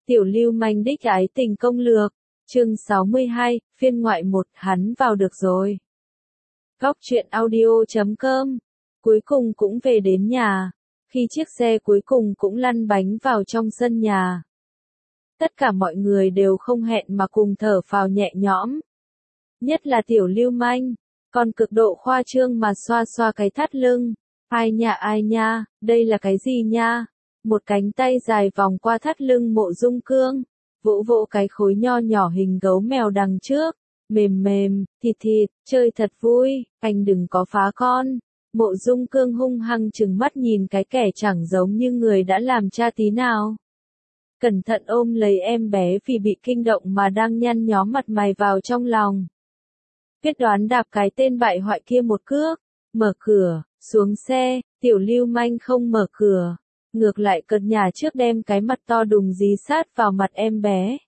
Tiểu lưu manh đích ái tình công lược, chương 62, phiên ngoại 1, hắn vào được rồi. Góc truyện audio.com. Cuối cùng cũng về đến nhà, khi chiếc xe cuối cùng cũng lăn bánh vào trong sân nhà. Tất cả mọi người đều không hẹn mà cùng thở phào nhẹ nhõm. Nhất là tiểu lưu manh, còn cực độ khoa trương mà xoa xoa cái thắt lưng. Ai nha, đây là cái gì nha? Một cánh tay dài vòng qua thắt lưng Mộ Dung Cương, vỗ vỗ cái khối nho nhỏ hình gấu mèo đằng trước, mềm mềm, thịt, chơi thật vui, anh đừng có phá con. Mộ Dung Cương hung hăng trừng mắt nhìn cái kẻ chẳng giống như người đã làm cha tí nào. Cẩn thận ôm lấy em bé vì bị kinh động mà đang nhăn nhó mặt mày vào trong lòng. Quyết đoán đạp cái tên bại hoại kia một cước, mở cửa, xuống xe, tiểu lưu manh không mở cửa. Ngược lại cợt nhả trước đem cái mặt to đùng dí sát vào mặt em bé.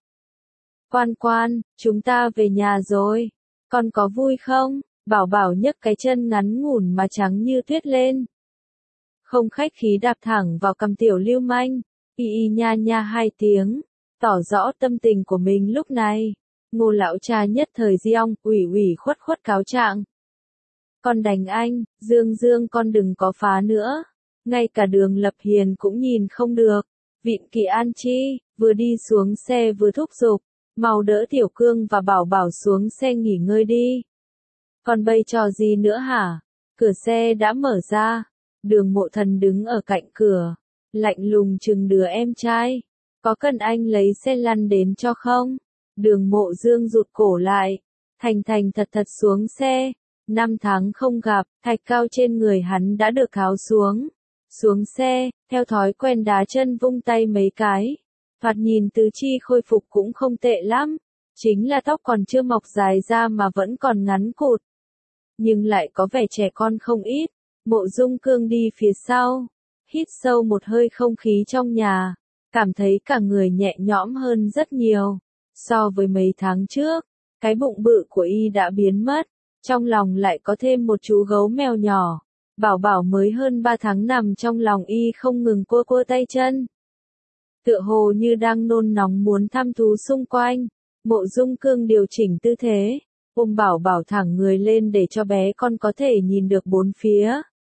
Quan, chúng ta về nhà rồi. Con có vui không? Bảo Bảo nhấc cái chân ngắn ngủn mà trắng như tuyết lên. Không khách khí đạp thẳng vào cằm tiểu lưu manh. Y nha 2 tiếng. Tỏ rõ tâm tình của mình lúc này. Ngô lão cha nhất thời giong, ủy khuất cáo trạng. Con đành anh, Dương con đừng có phá nữa. Ngay cả Đường Lập Hiền cũng nhìn không được. Vịn Kỳ An Chi, vừa đi xuống xe vừa thúc giục. Mau đỡ Tiểu Cương và Bảo Bảo xuống xe nghỉ ngơi đi. Còn bây trò gì nữa hả? Cửa xe đã mở ra. Đường Mộ Thần đứng ở cạnh cửa. Lạnh lùng chừng đứa em trai. Có cần anh lấy xe lăn đến cho không? Đường Mộ Dương rụt cổ lại. Thành thật xuống xe. 5 tháng không gặp, thạch cao trên người hắn đã được tháo xuống. Xuống xe, theo thói quen đá chân vung tay mấy cái. Thoạt nhìn tứ chi khôi phục cũng không tệ lắm. Chính là tóc còn chưa mọc dài ra mà vẫn còn ngắn cụt. Nhưng lại có vẻ trẻ con không ít. Mộ Dung Cương đi phía sau. Hít sâu một hơi không khí trong nhà. Cảm thấy cả người nhẹ nhõm hơn rất nhiều. So với mấy tháng trước, cái bụng bự của y đã biến mất. Trong lòng lại có thêm một chú gấu mèo nhỏ. Bảo Bảo mới hơn 3 tháng nằm trong lòng y không ngừng cua tay chân. Tựa hồ như đang nôn nóng muốn thăm thú xung quanh. Mộ Dung Cương điều chỉnh tư thế, ôm Bảo Bảo thẳng người lên để cho bé con có thể nhìn được bốn phía.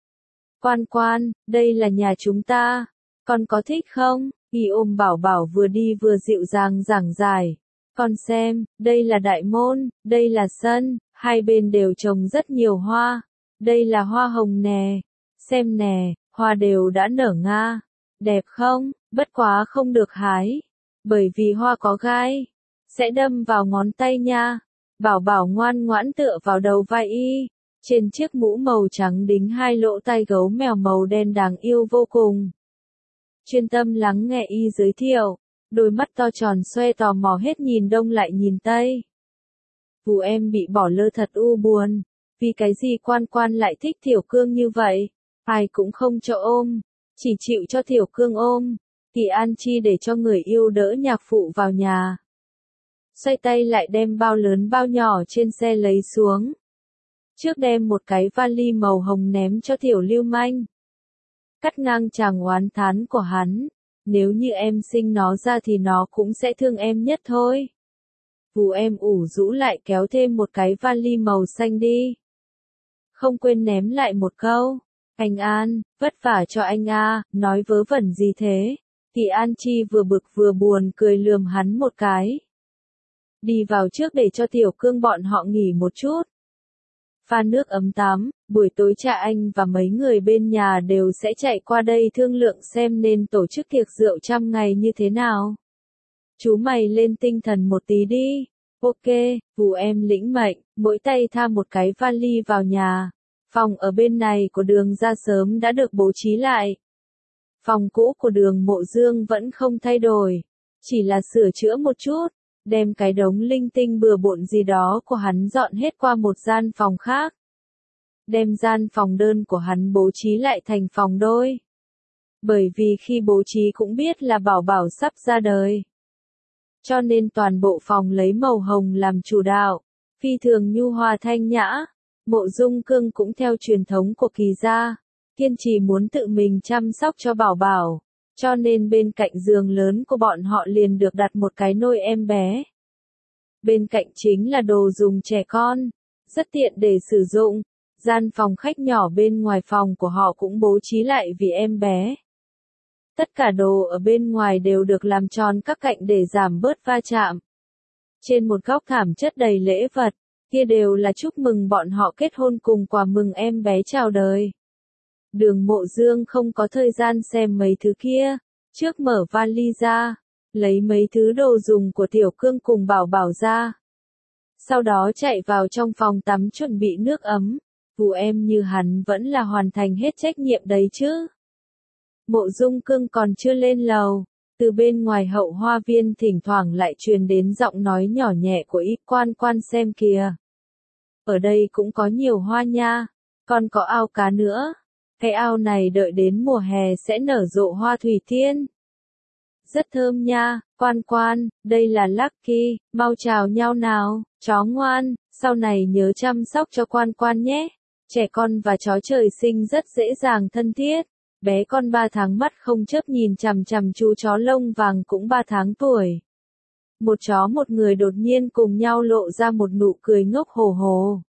Quan, đây là nhà chúng ta, con có thích không? Y ôm Bảo Bảo vừa đi vừa dịu dàng giảng giải. Con xem, đây là đại môn, đây là sân, hai bên đều trồng rất nhiều hoa. Đây là hoa hồng nè, xem nè, hoa đều đã nở nga. Đẹp không? Bất quá không được hái, bởi vì hoa có gai, sẽ đâm vào ngón tay nha. Bảo Bảo ngoan ngoãn tựa vào đầu vai y, trên chiếc mũ màu trắng đính 2 lỗ tai gấu mèo màu đen đáng yêu vô cùng. Chuyên tâm lắng nghe y giới thiệu, đôi mắt to tròn xoe tò mò hết nhìn đông lại nhìn tây. Vụ em bị bỏ lơ thật u buồn, vì cái gì quan lại thích Tiểu Cương như vậy, ai cũng không cho ôm, chỉ chịu cho Tiểu Cương ôm. Kỳ An Chi để cho người yêu đỡ nhạc phụ vào nhà. Xoay tay lại đem bao lớn bao nhỏ trên xe lấy xuống. Trước đem một cái vali màu hồng ném cho tiểu lưu manh. Cắt ngang chàng oán thán của hắn. Nếu như em sinh nó ra thì nó cũng sẽ thương em nhất thôi. Vù em ủ rũ lại kéo thêm một cái vali màu xanh đi. Không quên ném lại một câu. Anh An, vất vả cho anh a, nói vớ vẩn gì thế? Kỳ An Chi vừa bực vừa buồn cười lườm hắn một cái. Đi vào trước để cho Tiểu Cương bọn họ nghỉ một chút. Pha nước ấm tắm, buổi tối cha anh và mấy người bên nhà đều sẽ chạy qua đây thương lượng xem nên tổ chức tiệc rượu 100 ngày như thế nào. Chú mày lên tinh thần một tí đi. Ok, Vù em lĩnh mệnh, mỗi tay tha một cái vali vào nhà. Phòng ở bên này của Đường ra sớm đã được bố trí lại. Phòng cũ của Đường Mộ Dương vẫn không thay đổi, chỉ là sửa chữa một chút, đem cái đống linh tinh bừa bộn gì đó của hắn dọn hết qua một gian phòng khác. Đem gian phòng đơn của hắn bố trí lại thành phòng đôi. Bởi vì khi bố trí cũng biết là Bảo Bảo sắp ra đời. Cho nên toàn bộ phòng lấy màu hồng làm chủ đạo, phi thường nhu hòa thanh nhã. Mộ Dung Cương cũng theo truyền thống của Kỳ gia, kiên trì muốn tự mình chăm sóc cho Bảo Bảo. cho nên bên cạnh giường lớn của bọn họ liền được đặt một cái nôi em bé. Bên cạnh chính là đồ dùng trẻ con, rất tiện để sử dụng. Gian phòng khách nhỏ bên ngoài phòng của họ cũng bố trí lại vì em bé. Tất cả đồ ở bên ngoài đều được làm tròn các cạnh để giảm bớt va chạm. Trên một góc thảm chất đầy lễ vật, kia đều là chúc mừng bọn họ kết hôn cùng quà mừng em bé chào đời. Đường Mộ Dương không có thời gian xem mấy thứ kia, trước mở vali ra, lấy mấy thứ đồ dùng của Tiểu Cương cùng Bảo Bảo ra. Sau đó chạy vào trong phòng tắm chuẩn bị nước ấm, vụ em như hắn vẫn là hoàn thành hết trách nhiệm đấy chứ. Mộ Dung Cương còn chưa lên lầu, từ bên ngoài hậu hoa viên thỉnh thoảng lại truyền đến giọng nói nhỏ nhẹ của Ít Quan Quan xem kìa. Ở đây cũng có nhiều hoa nha, còn có ao cá nữa. Cái ao này đợi đến mùa hè sẽ nở rộ hoa thủy tiên. Rất thơm nha, Quan Quan, đây là Lucky, mau chào nhau nào, chó ngoan, sau này nhớ chăm sóc cho Quan Quan nhé. Trẻ con và chó trời sinh rất dễ dàng thân thiết. Bé con 3 tháng mắt không chớp nhìn chằm chằm chú chó lông vàng cũng 3 tháng tuổi. Một chó một người đột nhiên cùng nhau lộ ra một nụ cười ngốc hồ hồ.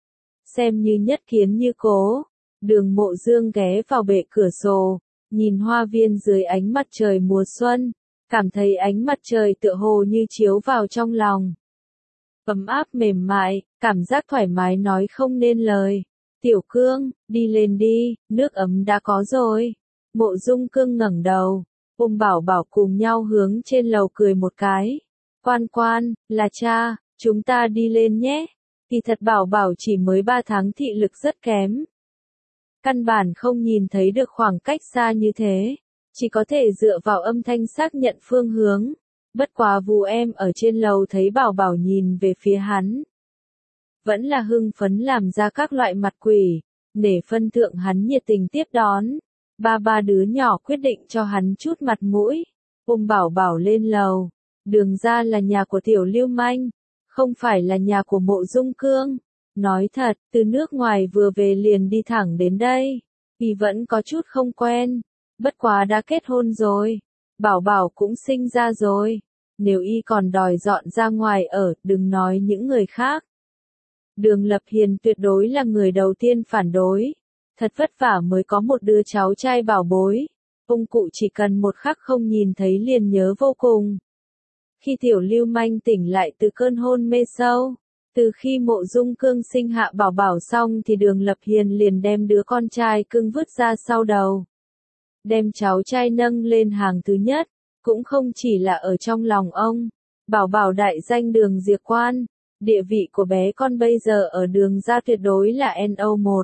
Xem như nhất kiến như cố. Đường Mộ Dương ghé vào bệ cửa sổ, nhìn hoa viên dưới ánh mặt trời mùa xuân, cảm thấy ánh mặt trời tựa hồ như chiếu vào trong lòng. Ấm áp mềm mại, cảm giác thoải mái nói không nên lời. Tiểu Cương, đi lên đi, nước ấm đã có rồi. Mộ Dung Cương ngẩng đầu, ôm Bảo Bảo cùng nhau hướng trên lầu cười một cái. Quan Quan, là cha, chúng ta đi lên nhé. Thì thật Bảo Bảo chỉ mới 3 tháng thị lực rất kém. Căn bản không nhìn thấy được khoảng cách xa như thế, chỉ có thể dựa vào âm thanh xác nhận phương hướng. Bất quá vụ em ở trên lầu thấy Bảo Bảo nhìn về phía hắn. Vẫn là hưng phấn làm ra các loại mặt quỷ, nể phân thượng hắn nhiệt tình tiếp đón. Ba đứa nhỏ quyết định cho hắn chút mặt mũi, ôm Bảo Bảo lên lầu. Đường ra là nhà của Tiểu Lưu Manh, không phải là nhà của Mộ Dung Cương. Nói thật, từ nước ngoài vừa về liền đi thẳng đến đây, vì vẫn có chút không quen. Bất quá đã kết hôn rồi, Bảo Bảo cũng sinh ra rồi. Nếu y còn đòi dọn ra ngoài ở, đừng nói những người khác. Đường Lập Hiền tuyệt đối là người đầu tiên phản đối. Thật vất vả mới có một đứa cháu trai bảo bối. Ông cụ chỉ cần một khắc không nhìn thấy liền nhớ vô cùng. Khi Tiểu Lưu Manh tỉnh lại từ cơn hôn mê sâu, từ khi Mộ Dung Cương sinh hạ Bảo Bảo xong thì Đường Lập Hiền liền đem đứa con trai cưng vứt ra sau đầu. Đem cháu trai nâng lên hàng thứ nhất, cũng không chỉ là ở trong lòng ông. Bảo Bảo đại danh Đường Diệp Quan, địa vị của bé con bây giờ ở Đường gia tuyệt đối là NO1.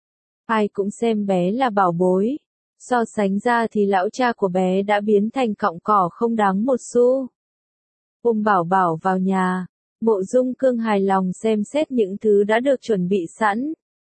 Ai cũng xem bé là bảo bối. So sánh ra thì lão cha của bé đã biến thành cọng cỏ không đáng một xu. Ôm Bảo Bảo vào nhà, Mộ Dung Cương hài lòng xem xét những thứ đã được chuẩn bị sẵn.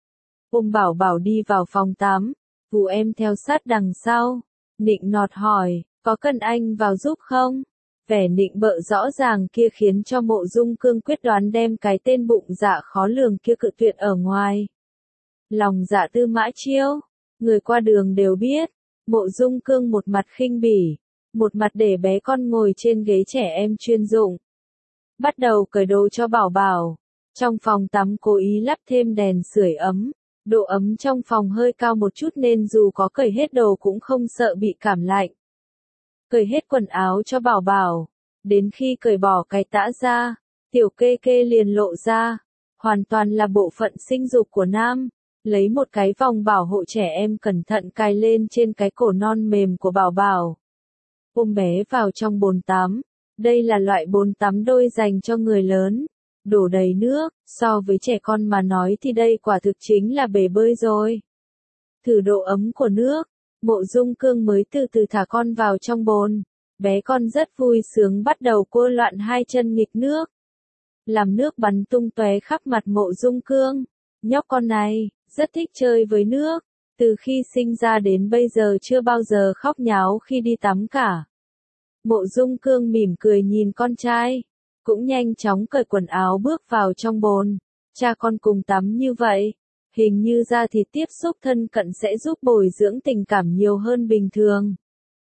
Ôm Bảo Bảo đi vào phòng tắm, vụ em theo sát đằng sau. Nịnh nọt hỏi, có cần anh vào giúp không? Vẻ nịnh bợ rõ ràng kia khiến cho Mộ Dung Cương quyết đoán đem cái tên bụng dạ khó lường kia cự tuyệt ở ngoài. Lòng dạ Tư Mã Chiêu, người qua đường đều biết. Mộ Dung Cương một mặt khinh bỉ, một mặt để bé con ngồi trên ghế trẻ em chuyên dụng. Bắt đầu cởi đồ cho Bảo Bảo. Trong phòng tắm cố ý lắp thêm đèn sưởi ấm. Độ ấm trong phòng hơi cao một chút nên dù có cởi hết đồ cũng không sợ bị cảm lạnh. Cởi hết quần áo cho Bảo Bảo. Đến khi cởi bỏ cái tã ra, Tiểu Kê Kê liền lộ ra. Hoàn toàn là bộ phận sinh dục của nam. Lấy một cái vòng bảo hộ trẻ em cẩn thận cài lên trên cái cổ non mềm của Bảo Bảo. Ôm bé vào trong bồn tắm. Đây là loại bồn tắm đôi dành cho người lớn. Đổ đầy nước, so với trẻ con mà nói thì đây quả thực chính là bể bơi rồi. Thử độ ấm của nước, Mộ Dung Cương mới từ từ thả con vào trong bồn. Bé con rất vui sướng bắt đầu cua loạn hai chân nghịch nước. Làm nước bắn tung tóe khắp mặt Mộ Dung Cương. Nhóc con này, rất thích chơi với nước. Từ khi sinh ra đến bây giờ chưa bao giờ khóc nháo khi đi tắm cả. Mộ Dung Cương mỉm cười nhìn con trai. Cũng nhanh chóng cởi quần áo bước vào trong bồn. Cha con cùng tắm như vậy. Hình như da thịt tiếp xúc thân cận sẽ giúp bồi dưỡng tình cảm nhiều hơn bình thường.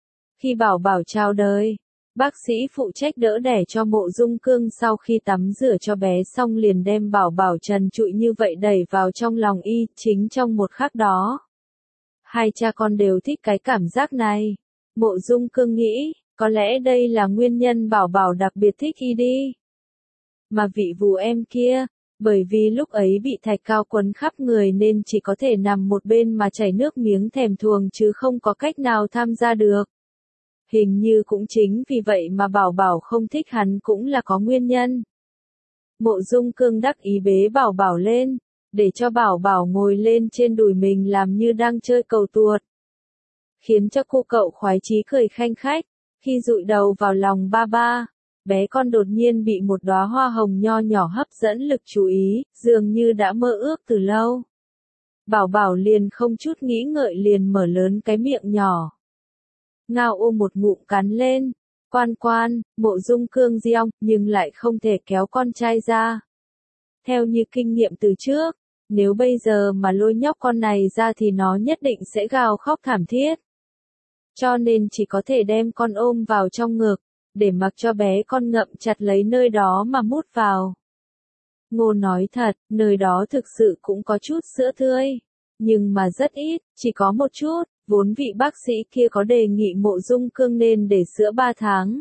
Khi Bảo Bảo chào đời, bác sĩ phụ trách đỡ đẻ cho Mộ Dung Cương sau khi tắm rửa cho bé xong liền đem Bảo Bảo trần trụi như vậy đẩy vào trong lòng y, chính trong một khắc đó. Hai cha con đều thích cái cảm giác này. Mộ Dung Cương nghĩ, có lẽ đây là nguyên nhân Bảo Bảo đặc biệt thích y đi. Mà vị vú em kia, bởi vì lúc ấy bị thạch cao quấn khắp người nên chỉ có thể nằm một bên mà chảy nước miếng thèm thuồng chứ không có cách nào tham gia được. Hình như cũng chính vì vậy mà Bảo Bảo không thích hắn cũng là có nguyên nhân. Mộ Dung Cương đắc ý bế Bảo Bảo lên, để cho Bảo Bảo ngồi lên trên đùi mình làm như đang chơi cầu tuột. Khiến cho cô cậu khoái chí cười khanh khách, khi dụi đầu vào lòng ba ba, bé con đột nhiên bị một đóa hoa hồng nho nhỏ hấp dẫn lực chú ý, dường như đã mơ ước từ lâu. Bảo Bảo liền không chút nghĩ ngợi liền mở lớn cái miệng nhỏ. Ngao ôm một ngụm cắn lên, Quan Quan, Mộ Dung Cương gieo, nhưng lại không thể kéo con trai ra. Theo như kinh nghiệm từ trước, nếu bây giờ mà lôi nhóc con này ra thì nó nhất định sẽ gào khóc thảm thiết. Cho nên chỉ có thể đem con ôm vào trong ngực, để mặc cho bé con ngậm chặt lấy nơi đó mà mút vào. Ngô nói thật, nơi đó thực sự cũng có chút sữa tươi, nhưng mà rất ít, chỉ có một chút, vốn vị bác sĩ kia có đề nghị Mộ Dung Cương nên để sữa 3 tháng.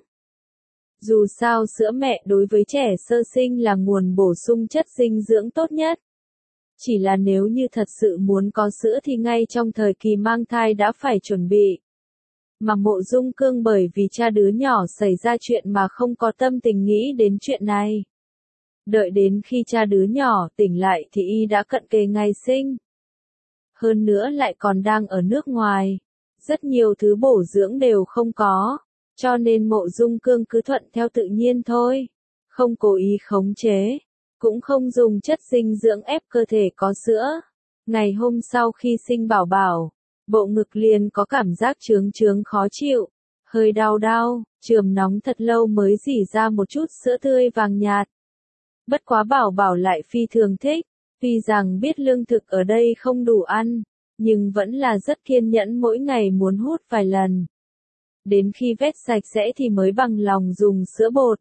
Dù sao sữa mẹ đối với trẻ sơ sinh là nguồn bổ sung chất dinh dưỡng tốt nhất. Chỉ là nếu như thật sự muốn có sữa thì ngay trong thời kỳ mang thai đã phải chuẩn bị. Mà Mộ Dung Cương bởi vì cha đứa nhỏ xảy ra chuyện mà không có tâm tình nghĩ đến chuyện này. Đợi đến khi cha đứa nhỏ tỉnh lại thì y đã cận kề ngày sinh. Hơn nữa lại còn đang ở nước ngoài. Rất nhiều thứ bổ dưỡng đều không có. Cho nên Mộ Dung Cương cứ thuận theo tự nhiên thôi. Không cố ý khống chế. Cũng không dùng chất dinh dưỡng ép cơ thể có sữa. Ngày hôm sau khi sinh Bảo Bảo, bộ ngực liền có cảm giác chướng chướng khó chịu. Hơi đau đau, chườm nóng thật lâu mới rỉ ra một chút sữa tươi vàng nhạt. Bất quá Bảo Bảo lại phi thường thích. Tuy rằng biết lương thực ở đây không đủ ăn, nhưng vẫn là rất kiên nhẫn mỗi ngày muốn hút vài lần. Đến khi vét sạch sẽ thì mới bằng lòng dùng sữa bột.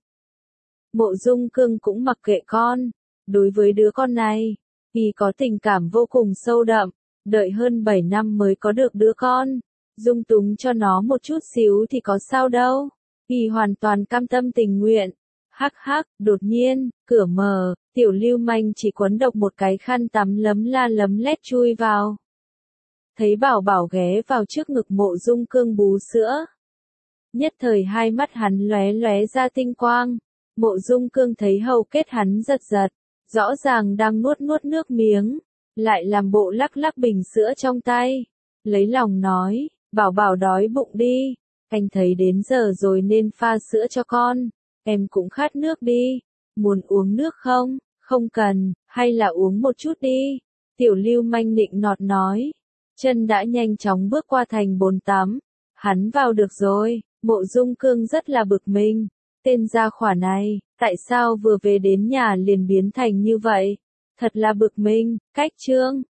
Mộ Dung Cương cũng mặc kệ con. Đối với đứa con này, y có tình cảm vô cùng sâu đậm. Đợi hơn 7 năm mới có được đứa con. Dung túng cho nó một chút xíu thì có sao đâu. Y hoàn toàn cam tâm tình nguyện. Hắc hắc, đột nhiên, cửa mở, tiểu lưu manh chỉ quấn độc một cái khăn tắm lấm la lấm lét chui vào. Thấy Bảo Bảo ghé vào trước ngực Mộ Dung Cương bú sữa. Nhất thời hai mắt hắn lóe lóe ra tinh quang. Mộ Dung Cương thấy hầu kết hắn giật giật, rõ ràng đang nuốt nuốt nước miếng, lại làm bộ lắc lắc bình sữa trong tay. Lấy lòng nói, Bảo Bảo đói bụng đi, anh thấy đến giờ rồi nên pha sữa cho con. Em cũng khát nước đi, muốn uống nước không? Không cần, hay là uống một chút đi. Tiểu lưu manh nịnh nọt nói. Chân đã nhanh chóng bước qua thành bồn tắm. Hắn vào được rồi, Mộ Dung Cương rất là bực mình. Tên gia hỏa này, tại sao vừa về đến nhà liền biến thành như vậy? Thật là bực mình, cách chương.